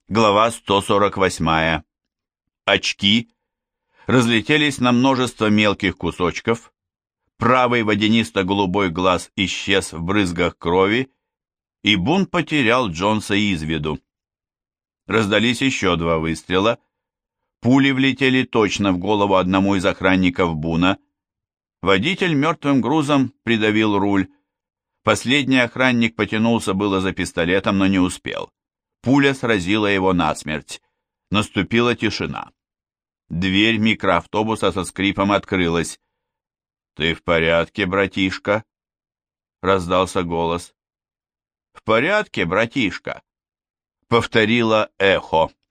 Глава 148. Очки разлетелись на множество мелких кусочков. Правый водянисто-голубой глаз исчез в брызгах крови, и Бун потерял Джонса из виду. Раздались еще два выстрела. Пули влетели точно в голову одному из охранников Буна. Водитель мертвым грузом придавил руль. Последний охранник потянулся было за пистолетом, но не успел. Пуля сразила его насмерть. Наступила тишина. Дверь микроавтобуса со скрипом открылась. «Ты в порядке, братишка?» — раздался голос. «В порядке, братишка?» — повторило эхо.